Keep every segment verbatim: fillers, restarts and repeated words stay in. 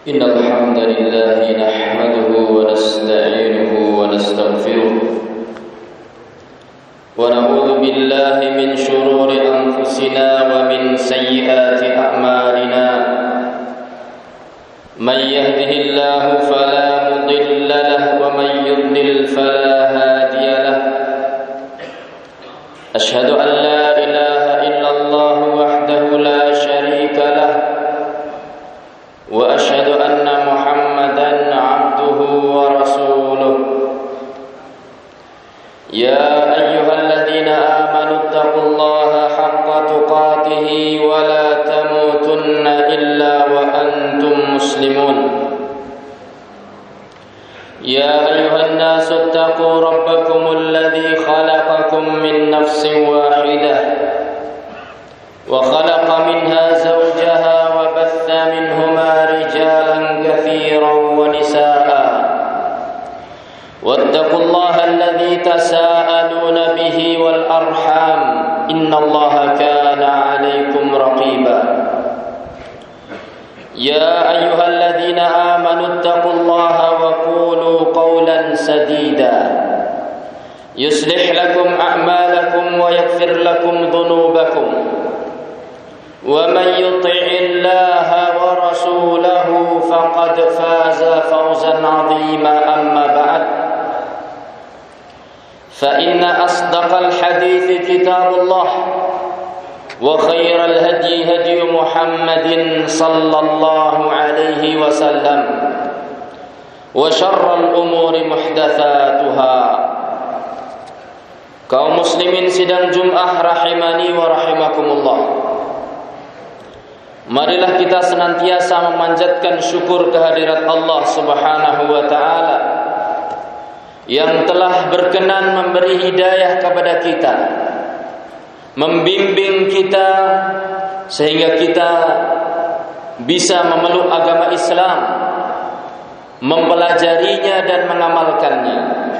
إن الحمد لله نحمده ونستعينه ونستغفره ونعوذ بالله من شرور أنفسنا ومن سيئات أعمالنا من يهده الله فلا مضل له ومن يضلل فلا هادي له أشهد أن لا إله إلا الله وحده لا شريك له وأشهد أن محمدا عبده ورسوله يا أيها الذين آمنوا اتقوا الله حق تقاته ولا تموتن إلا وأنتم مسلمون يا أيها الناس اتقوا ربكم الذي خلقكم من نفس واحدة وخلق منها زوجها وبث منهما رجالا كثيرا ونساء واتقوا الله الذي تساءلون به والأرحام إن الله كان عليكم رقيبا يا أيها الذين آمنوا اتقوا الله وقولوا قولا سديدا يصلح لكم أعمالكم ويغفر لكم ذنوبكم ومن يطع الله ورسوله فقد فاز فوزا عظيما أما بعد فإن أصدق الحديث كتاب الله وخير الهدي هدي محمد صلى الله عليه وسلم وشر الأمور محدثاتها. Kaum muslimin sidang Jum'ah rahimani wa rahimakumullah, marilah kita senantiasa memanjatkan syukur kehadirat Allah Subhanahu wa ta'ala yang telah berkenan memberi hidayah kepada kita, membimbing kita sehingga kita bisa memeluk agama Islam, mempelajarinya dan mengamalkannya.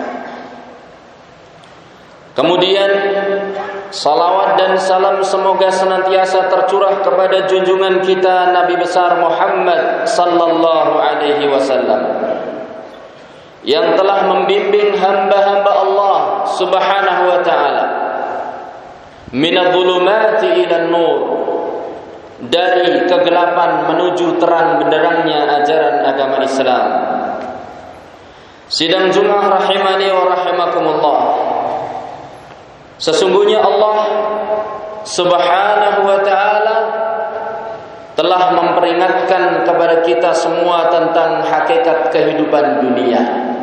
Kemudian salawat dan salam semoga senantiasa tercurah kepada junjungan kita Nabi besar Muhammad sallallahu alaihi wasallam yang telah membimbing hamba-hamba Allah Subhanahu wa taala minadh-dhulumati ilan nur, dari kegelapan menuju terang benderangnya ajaran agama Islam. Sidang Jumat rahimani wa rahimakumullah, sesungguhnya Allah Subhanahu wa ta'ala telah memperingatkan kepada kita semua tentang hakikat kehidupan dunia.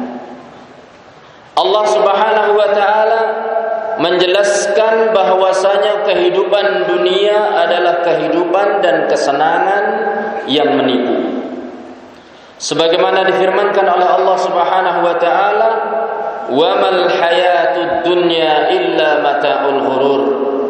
Allah Subhanahu wa ta'ala menjelaskan bahwasanya kehidupan dunia adalah kehidupan dan kesenangan yang menipu. Sebagaimana difirmankan oleh Allah Subhanahu wa ta'ala, wa mal hayatud dunya illa mata'ul ghurur.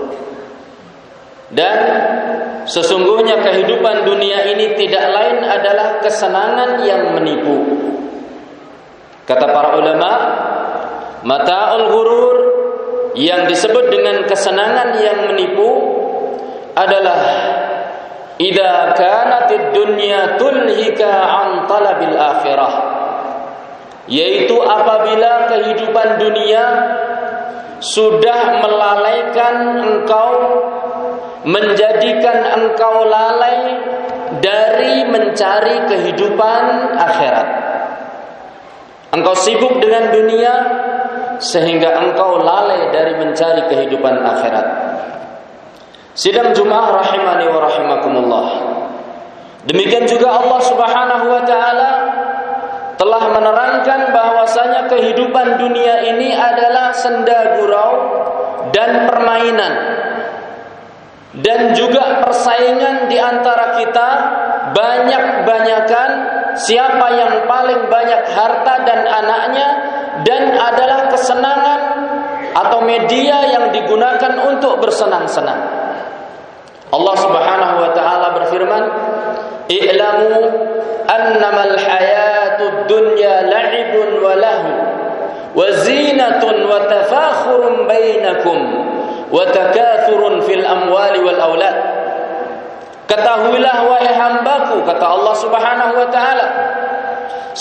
Dan sesungguhnya kehidupan dunia ini tidak lain adalah kesenangan yang menipu. Kata para ulama, mata'ul ghurur yang disebut dengan kesenangan yang menipu adalah idza kanatid dunya tulhika an talabil akhirah, yaitu apabila kehidupan dunia sudah melalaikan engkau, menjadikan engkau lalai dari mencari kehidupan akhirat. Engkau sibuk dengan dunia sehingga engkau lalai dari mencari kehidupan akhirat. Sidang Jumat rahimani wa rahimakumullah, demikian juga Allah Subhanahu wa ta'ala telah menerangkan bahwasanya kehidupan dunia ini adalah senda gurau dan permainan, dan juga persaingan di antara kita, banyak-banyakan siapa yang paling banyak harta dan anaknya, dan adalah kesenangan atau media yang digunakan untuk bersenang-senang. Allah Subhanahu wa ta'ala berfirman, i'lamu annamal hayatud dunya la'ibun wa lahu wa zinatun wa tafakhurun bainakum wa takathurun fil amwali wal aulad. Ketahuilah wahai hambaku, kata Allah Subhanahu wa ta'ala,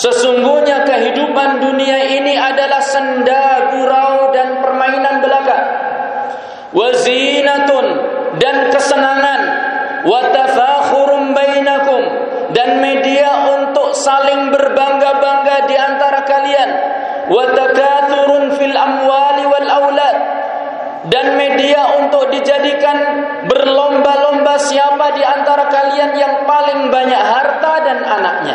Sesungguhnya kehidupan dunia ini adalah senda gurau dan permainan belaka. Wa zinatun, dan kesenangan. Wa tafakhurun bainakum, dan media untuk saling berbangga-bangga di antara kalian. Wa takathurun fil amwali wal aulad, dan media untuk dijadikan berlomba-lomba siapa di antara kalian yang paling banyak harta dan anaknya.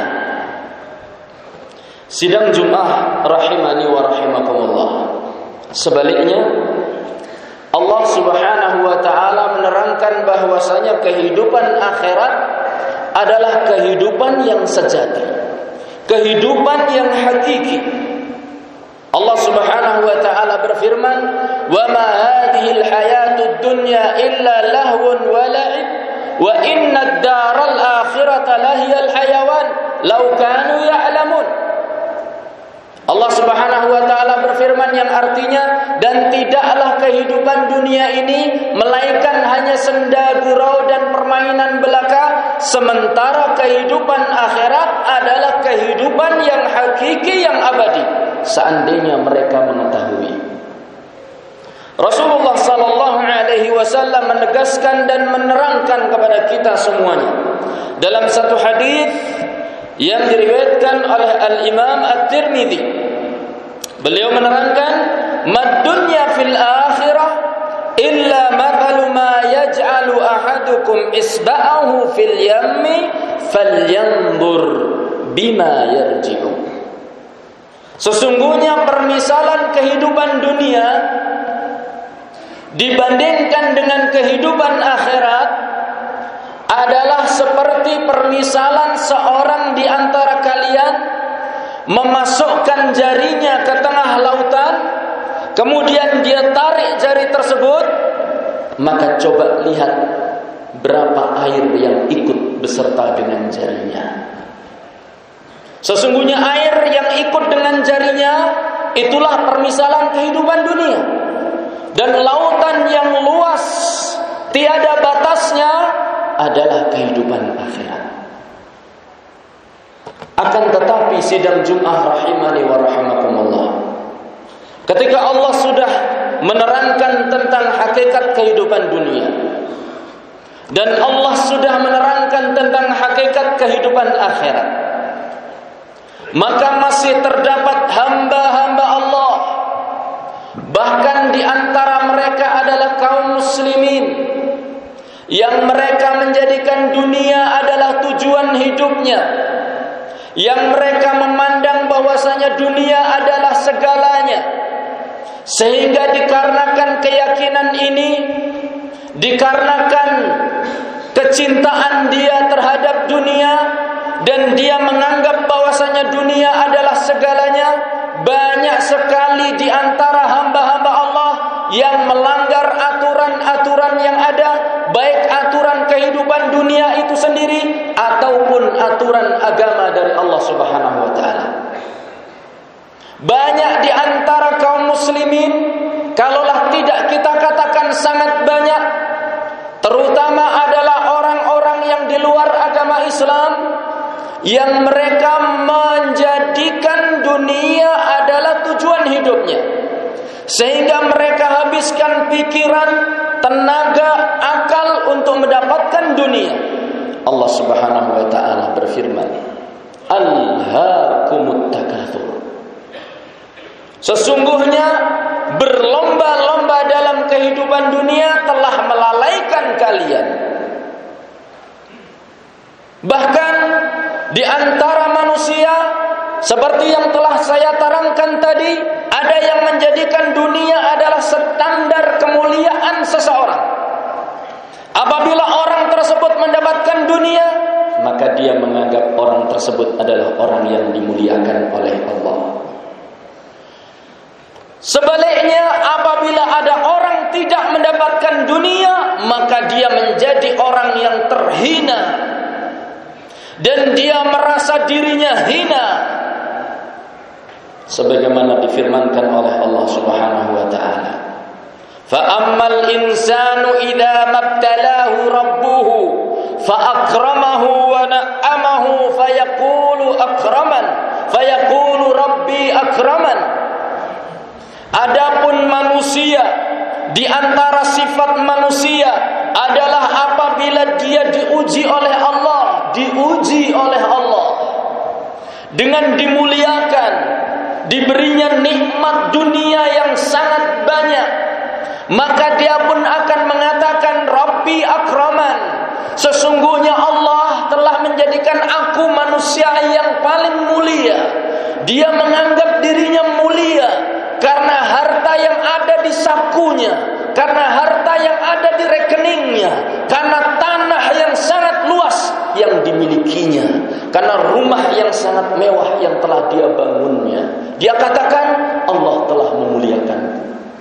Sidang Jumat rahimani wa rahimakumullah. Sebaliknya, Allah Subhanahu wa taala menerangkan bahwasanya kehidupan akhirat adalah kehidupan yang sejati, kehidupan yang hakiki. Allah Subhanahu wa taala berfirman, "Wa ma hadhil hayatud dunya illa lahwun wa la'ib, wa inna ad-daral akhirata lahiyal hayawan law kanu ya'lamun." Allah Subhanahu wa taala berfirman yang artinya, dan tidaklah kehidupan dunia ini melainkan hanya senda gurau dan permainan belaka, sementara kehidupan akhirat adalah kehidupan yang hakiki, yang abadi, seandainya mereka mengetahui. Rasulullah sallallahu alaihi wasallam menegaskan dan menerangkan kepada kita semuanya dalam satu hadis yang diriwayatkan oleh Al-Imam At-Tirmidzi. Beliau menerangkan, "Mad dunya fil akhirah illa mathalu ma yaj'alu ahadukum isba'ahu fil yammi falyanzur bima yarji'u." Sesungguhnya permisalan kehidupan dunia dibandingkan dengan kehidupan akhirat adalah seperti permisalan seorang di antara kalian memasukkan jarinya ke tengah lautan, kemudian dia tarik jari tersebut, maka coba lihat berapa air yang ikut beserta dengan jarinya. Sesungguhnya air yang ikut dengan jarinya itulah permisalan kehidupan dunia. Dan lautan yang luas tiada batasnya adalah kehidupan akhirat. Akan tetapi sidang Jumat rahimani wa rahimakumullah, ketika Allah sudah menerangkan tentang hakikat kehidupan dunia, dan Allah sudah menerangkan tentang hakikat kehidupan akhirat, maka masih terdapat hamba-hamba Allah, bahkan di antara mereka adalah kaum muslimin, yang mereka menjadikan dunia adalah tujuan hidupnya, yang mereka memandang bahwasanya dunia adalah segalanya, sehingga dikarenakan keyakinan ini, dikarenakan kecintaan dia terhadap dunia, dan dia menganggap bahwasanya dunia adalah segalanya, banyak sekali di antara hamba-hamba Allah yang melanggar aturan-aturan yang ada, baik aturan kehidupan dunia itu sendiri ataupun aturan agama dari Allah Subhanahu wa taala. Banyak di antara kaum muslimin, kalaulah tidak kita katakan sangat banyak, terutama adalah orang-orang yang di luar agama Islam, yang mereka menjadikan dunia adalah tujuan hidupnya, sehingga mereka habiskan pikiran, tenaga, akal untuk mendapatkan dunia. Allah Subhanahu wa taala berfirman, "Alhaakumut takatsur." Sesungguhnya berlomba-lomba dalam kehidupan dunia telah melalaikan kalian. Bahkan di antara manusia, seperti yang telah saya terangkan tadi, ada yang menjadikan dunia adalah standar kemuliaan seseorang. Apabila orang tersebut mendapatkan dunia, maka dia menganggap orang tersebut adalah orang yang dimuliakan oleh Allah. Sebaliknya, apabila ada orang tidak mendapatkan dunia, maka dia menjadi orang yang terhina, dan dia merasa dirinya hina, sebagaimana difirmankan oleh Allah Subhanahu wa taala, "Fa ammal insanu idza mabtalahu rabbuhu fa akramahu wa na'amahu fa yaqulu akraman fa akraman. Adapun manusia, di antara sifat manusia adalah apabila dia diuji oleh Allah, diuji oleh Allah dengan dimuliakan, diberinya nikmat dunia yang sangat banyak, maka dia pun akan mengatakan Rabbi akraman. Sesungguhnya Allah telah menjadikan aku manusia yang paling mulia. Dia menganggap dirinya mulia karena harta yang ada di sakunya, karena harta yang ada di rekeningnya, karena tanah yang sangat luas yang dimilikinya, karena rumah yang sangat mewah yang telah dia bangunnya. Dia katakan Allah telah memuliakanku.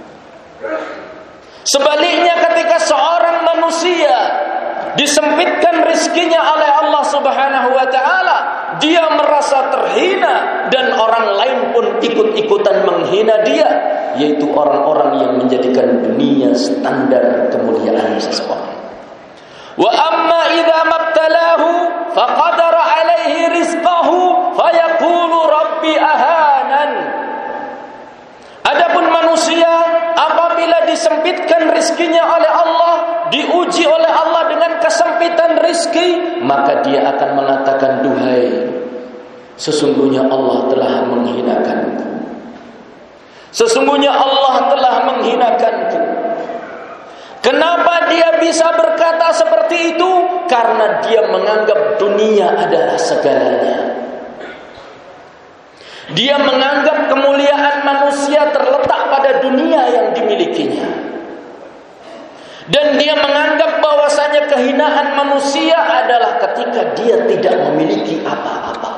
Sebaliknya, ketika seorang manusia disempitkan rizkinya oleh Allah Subhanahu wa ta'ala, dia merasa terhina dan orang lain pun ikut-ikutan menghina dia, yaitu orang-orang yang menjadikan dunia standar kemuliaan seseorang. Wa amma idza mabtalahu faqadara alaihi rizqahu fayaqulu rabbi ahanan. Adapun manusia apabila disempitkan rizkinya oleh Allah, diuji oleh Allah dengan kesempitan rizki, maka dia akan mengatakan, duhai, sesungguhnya Allah telah menghinakanku. Sesungguhnya Allah telah menghinakanku. Kenapa dia bisa berkata seperti itu? Karena dia menganggap dunia adalah segalanya. Dia menganggap kemuliaan manusia terletak pada dunia yang dimilikinya. Dan dia menganggap bahwasanya kehinaan manusia adalah ketika dia tidak memiliki apa-apa.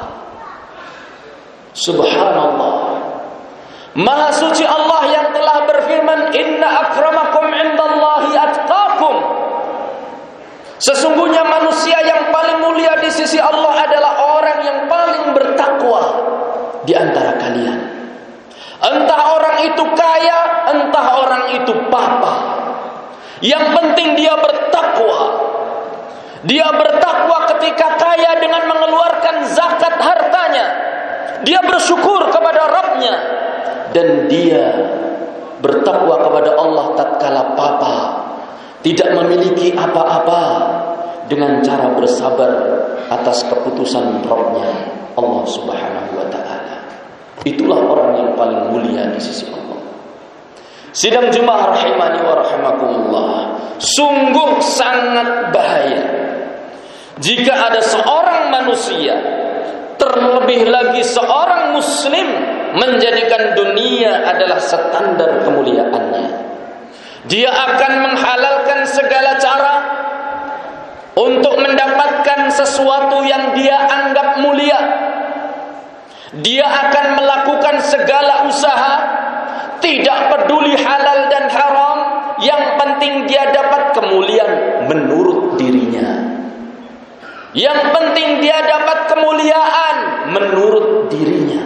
Subhanallah. Maha suci Allah yang telah berfirman, Inna akramakum indallahi atqakum. Sesungguhnya manusia yang paling mulia di sisi Allah adalah orang yang paling bertakwa di antara kalian. Entah orang itu kaya, entah orang itu papa, yang penting dia bertakwa. Dia bertakwa ketika kaya dengan mengeluarkan zakat hartanya. Dia bersyukur kepada Rabbnya. Dan dia bertakwa kepada Allah tatkala papa tidak memiliki apa-apa, dengan cara bersabar atas keputusan Rabbnya, Allah Subhanahu wa ta'ala. Itulah orang yang paling mulia di sisi Allah. Sidang Jumat rahimani wa rahimakumullah, sungguh sangat bahaya jika ada seorang manusia, terlebih lagi seorang muslim, menjadikan dunia adalah standar kemuliaannya. Dia akan menghalalkan segala cara untuk mendapatkan sesuatu yang dia anggap mulia. Dia akan melakukan segala usaha, tidak peduli halal dan haram, yang penting dia dapat kemuliaan menurut dirinya. Yang penting dia dapat kemuliaan menurut dirinya.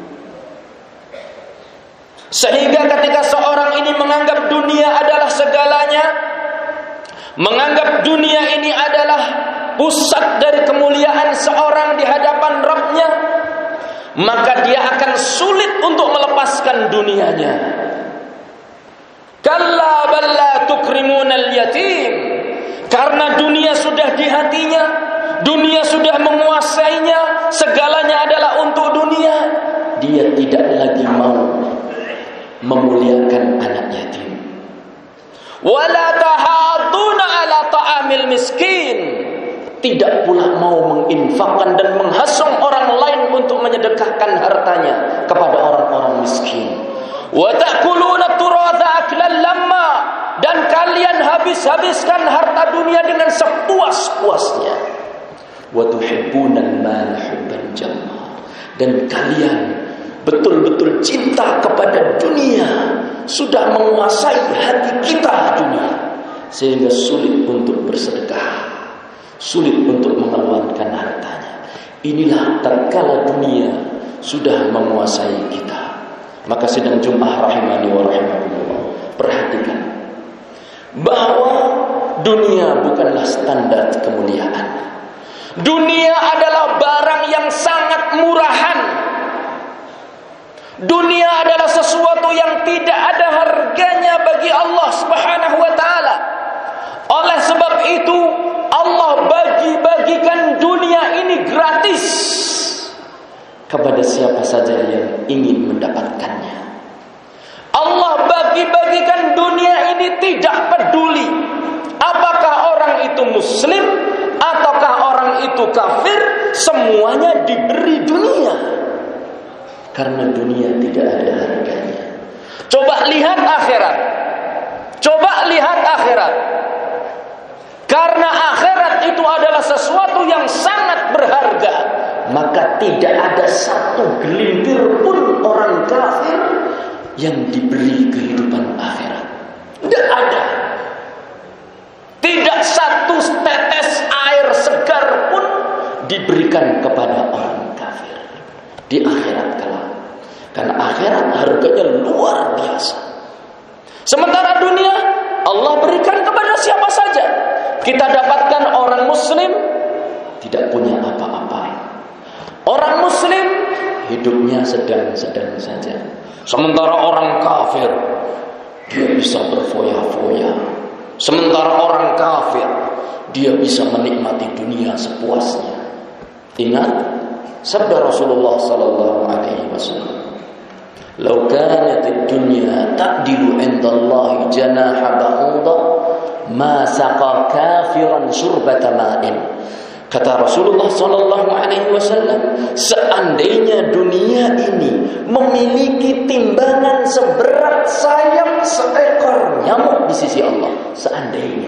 Sehingga ketika seorang ini menganggap dunia adalah segalanya, menganggap dunia ini adalah pusat dari kemuliaan seorang di hadapan Rabbnya, maka dia akan sulit untuk melepaskan dunianya. Kalla bal la tukrimunal yatim. Karena dunia sudah di hatinya, dunia sudah menguasainya, segalanya adalah untuk dunia. Dia tidak lagi mau memuliakan anak yatim. Wala tahaduna ala ta'amil miskin. Tidak pula mau menginfakkan dan menghasung orang lain untuk menyedekahkan hartanya kepada orang-orang miskin. Wa ta'kuluna turatha aklan lamma. Dan kalian habis-habiskan harta dunia dengan sepuas-puasnya. Wa tuhibbunal mal hubban jamma. Dan kalian betul-betul cinta kepada dunia, sudah menguasai hati kita dunia, sehingga sulit untuk bersedekah, sulit untuk mengeluarkan hartanya. Inilah tatkala dunia sudah menguasai kita. Maka sidang Jumat rahimani wa rahimakumullah, perhatikan bahwa dunia bukanlah standar kemuliaan. Dunia adalah barang yang sangat murahan. Dunia sesuatu yang tidak ada harganya bagi Allah Subhanahu wa taala. Oleh sebab itu Allah bagi-bagikan dunia ini gratis kepada siapa saja yang ingin mendapatkannya. Allah bagi-bagikan dunia ini tidak peduli apakah orang itu muslim ataukah orang itu kafir, semuanya diberi dunia. Karena dunia tidak ada harganya. Coba lihat akhirat. Coba lihat akhirat. Karena akhirat itu adalah sesuatu yang sangat berharga, maka tidak ada satu gelintir pun orang kafir yang diberi kehidupan akhirat. Tidak ada. Tidak satu tetes air segar pun diberikan kepada orang kafir di akhirat kelak. Karena akhirat harganya luar biasa. Sementara dunia Allah berikan kepada siapa saja. Kita dapatkan orang muslim tidak punya apa-apa. Orang muslim hidupnya sedang-sedang saja. Sementara orang kafir dia bisa berfoya-foya. Sementara orang kafir dia bisa menikmati dunia sepuasnya. Ingat sabda Rasulullah sallallahu alaihi wasallam, "Lau kanat ad-dunya ta'dilu 'inda Allah janaha ba'udah, ma saqa kafiran syurbata ma'in." Kata Rasulullah sallallahu alaihi wasallam, seandainya dunia ini memiliki timbangan seberat sayap seekor nyamuk di sisi Allah, seandainya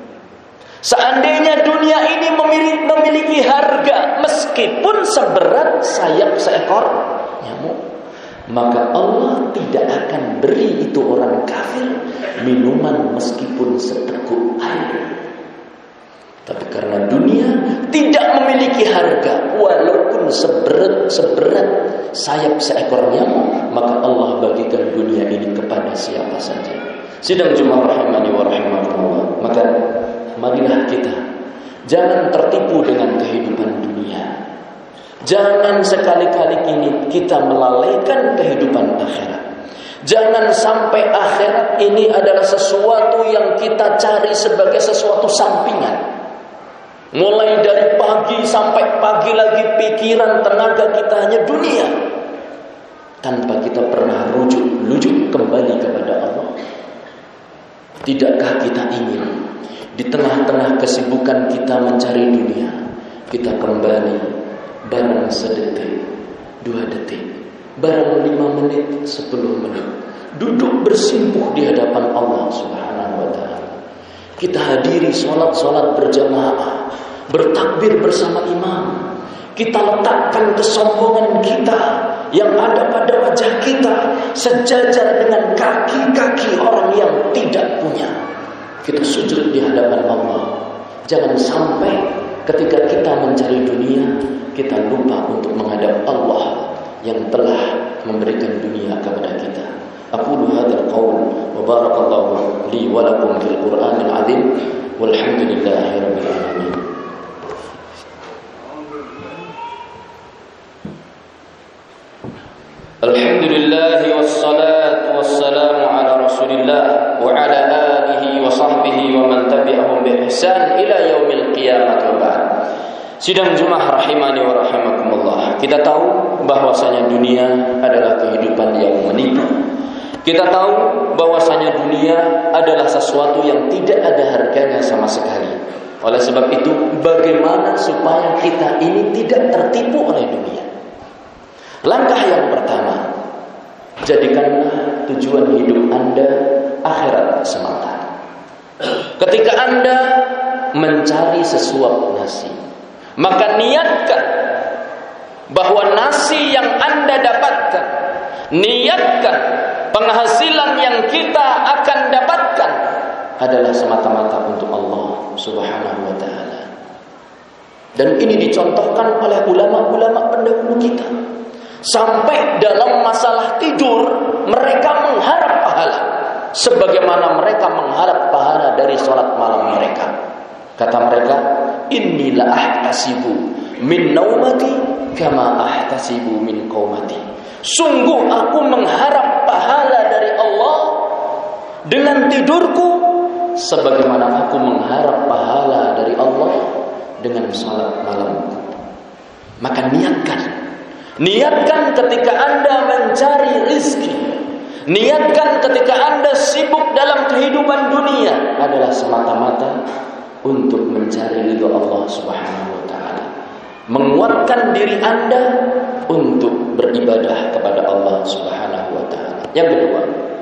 seandainya dunia ini memiliki, memiliki harga meskipun seberat sayap seekor nyamuk, maka Allah tidak akan beri itu orang kafir minuman meskipun seteguk air. Tapi karena dunia tidak memiliki harga walaupun seberat seberat sayap seekor nyamuk, maka Allah bagikan dunia ini kepada siapa saja. Sidang Jumat rahimani wa rahimakumullah. Maka marilah kita jangan tertipu dengan kehidupan dunia. Jangan sekali-kali ini kita melalaikan kehidupan akhirat. Jangan sampai akhirat ini adalah sesuatu yang kita cari sebagai sesuatu sampingan. Mulai dari pagi sampai pagi lagi pikiran tenaga kita hanya dunia, tanpa kita pernah rujuk lujuk kembali kepada Allah. Tidakkah kita ingin di tengah-tengah kesibukan kita mencari dunia, kita kembali barang sedetik, dua detik, barang lima menit, sepuluh menit, duduk bersimpuh di hadapan Allah Subhanahu wa ta'ala. Kita hadiri sholat-sholat berjamaah, bertakbir bersama imam. Kita letakkan kesombongan kita yang ada pada wajah kita sejajar dengan kaki-kaki orang yang tidak punya. Kita sujud di hadapan Allah. Jangan sampai ketika kita mencari dunia, kita lupa untuk menghadap Allah yang telah memberikan dunia kepada kita. Aqulu hadzal qaul wa barakallahu li wa lakum fil Qur'anil azim walhamdulillahi rabbil alamin. Alhamdulillah wassalatu wassalamu ala Rasulillah wa ala alihi wa sahbihi wa man tabi'ahum bi ihsan ila yaumil qiyamah wa ba'd. Sidang Jumat rahimani wa rahimakumullah. Kita tahu bahwasanya dunia adalah kehidupan yang menipu. Kita tahu bahwasanya dunia adalah sesuatu yang tidak ada harganya sama sekali. Oleh sebab itu, bagaimana supaya kita ini tidak tertipu oleh dunia? Langkah yang pertama, jadikanlah tujuan hidup Anda akhirat semata. Ketika Anda mencari sesuap nasi, maka niatkan bahwa nasi yang Anda dapatkan, niatkan penghasilan yang kita akan dapatkan adalah semata-mata untuk Allah Subhanahu wa ta'ala. Dan ini dicontohkan oleh ulama-ulama pendahulu kita. Sampai dalam masalah tidur mereka mengharap pahala sebagaimana mereka mengharap pahala dari sholat malam mereka. Kata mereka, inni la ahtasibu min naumati kama ahtasibu min qaumati. Sungguh aku mengharap pahala dengan tidurku sebagaimana aku mengharap pahala dari Allah dengan salat malamku. Maka niatkan, niatkan ketika Anda mencari rizki, niatkan ketika Anda sibuk dalam kehidupan dunia adalah semata-mata untuk mencari ridha Allah Subhanahu wa taala. Menguatkan diri Anda untuk beribadah kepada Allah Subhanahu wa taala. Yang kedua,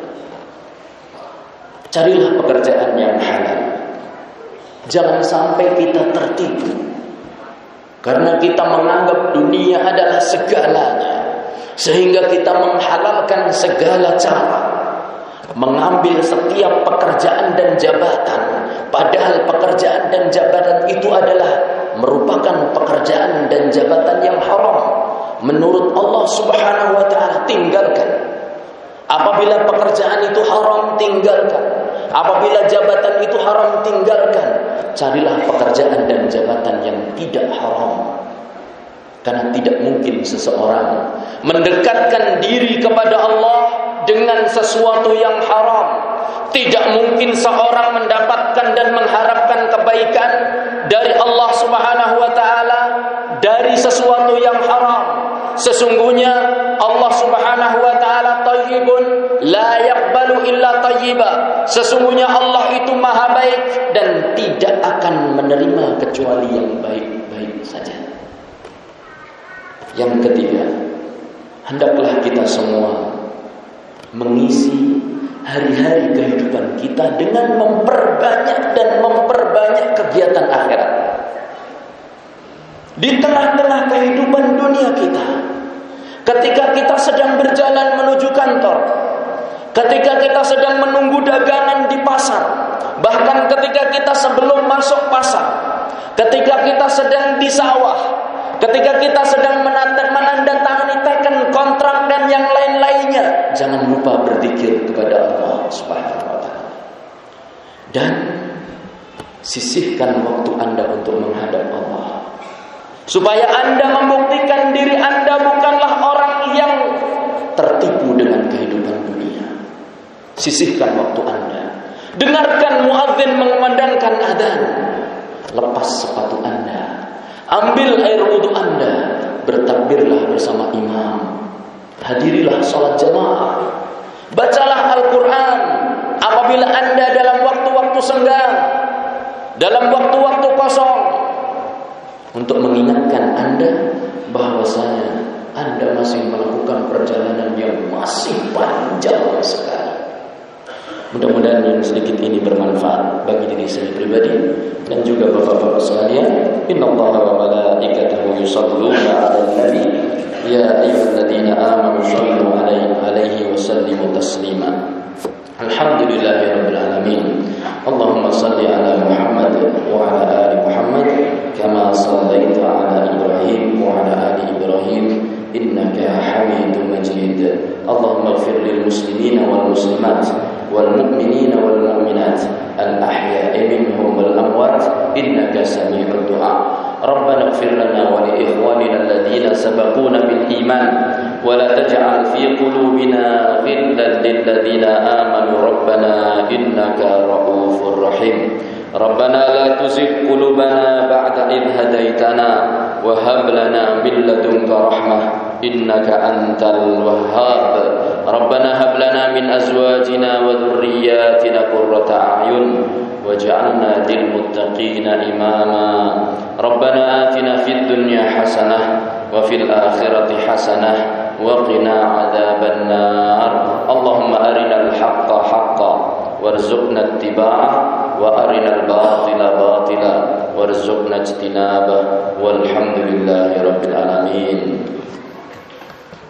carilah pekerjaan yang halal. Jangan sampai kita tertipu karena kita menganggap dunia adalah segalanya, sehingga kita menghalalkan segala cara, mengambil setiap pekerjaan dan jabatan, padahal pekerjaan dan jabatan itu adalah merupakan pekerjaan dan jabatan yang haram menurut Allah Subhanahu wa taala. Tinggalkan. Apabila pekerjaan itu haram, tinggalkan. Apabila jabatan itu haram, tinggalkan. Carilah pekerjaan dan jabatan yang tidak haram. Karena tidak mungkin seseorang mendekatkan diri kepada Allah dengan sesuatu yang haram. Tidak mungkin seorang mendapatkan dan mengharapkan kebaikan dari Allah Subhanahu wa taala dari sesuatu yang haram. Sesungguhnya Allah Subhanahu wa taala thayyibun la yaqbalu illa thayyiba. Sesungguhnya Allah itu maha baik dan tidak akan menerima kecuali yang baik-baik saja. Yang ketiga, hendaklah kita semua mengisi hari-hari kehidupan kita dengan memperbanyak dan memperbanyak kegiatan akhirat. Di tengah-tengah kehidupan dunia kita, ketika kita sedang berjalan menuju kantor, ketika kita sedang menunggu dagangan di pasar, bahkan ketika kita sebelum masuk pasar, ketika kita sedang di sawah, ketika kita sedang menandatangani teken kontrak dan yang lain-lainnya, jangan lupa berzikir kepada Allah Subhanahu wa taala. Dan sisihkan waktu Anda untuk menghadap Allah, supaya Anda membuktikan diri Anda bukanlah orang yang tertipu dengan kehidupan dunia. Sisihkan waktu Anda. Dengarkan muadzin mengumandangkan adzan. Lepas sepatu Anda. Ambil air wudu Anda. Bertakbirlah bersama imam. Hadirilah salat jamaah. Bacalah Al-Quran. Apabila Anda dalam waktu-waktu senggang, dalam waktu-waktu kosong, untuk mengingatkan Anda bahwasanya Anda masih melakukan perjalanan yang masih panjang sekali. Mudah-mudahan yang sedikit ini bermanfaat bagi diri saya pribadi dan juga bapak-bapak sekalian. Innallaha wa malaikatahu yusholluna 'alan nabi ya ayyuhalladzina amanu shallu 'alaihi wa sallimu taslima. Alhamdulillahirabbil alamin. Allahumma shalli 'ala Muhammad wa 'ala ali Muhammad kama shallaita 'ala Ibrahim wa 'ala ali Ibrahim innaka Hamidum Majid. Allahumma ighfir lil muslimina wal muslimat wal mu'minina wal mu'minat al ahya'i minhum wal amwat innaka sami'ud du'a. Rabbana ighfir lana wa li ikhwanina alladhina sabaquna bil iman wa la taj'al fi qulubina ghillan lil ladzina amanu rabbana innaka ra'ufur rahim. Rabbana la tuzigh qulubana ba'da idh hadaitana wa hab lana min ladunka rahmah innaka antal wahhab. Rabbana hab lana min azwajina wa dhurriyyatina qurrata a'yun waj'alna lil muttaqina imama. Rabbana atina fid dunya hasanah wa fil akhirati hasanah wa qina adzaban nar. Allahumma arinal haqqa haqqan warzuqna ittiba'ah wa arinal batila batila warzuqna ijtinabah walhamdulillahi rabbil alamin.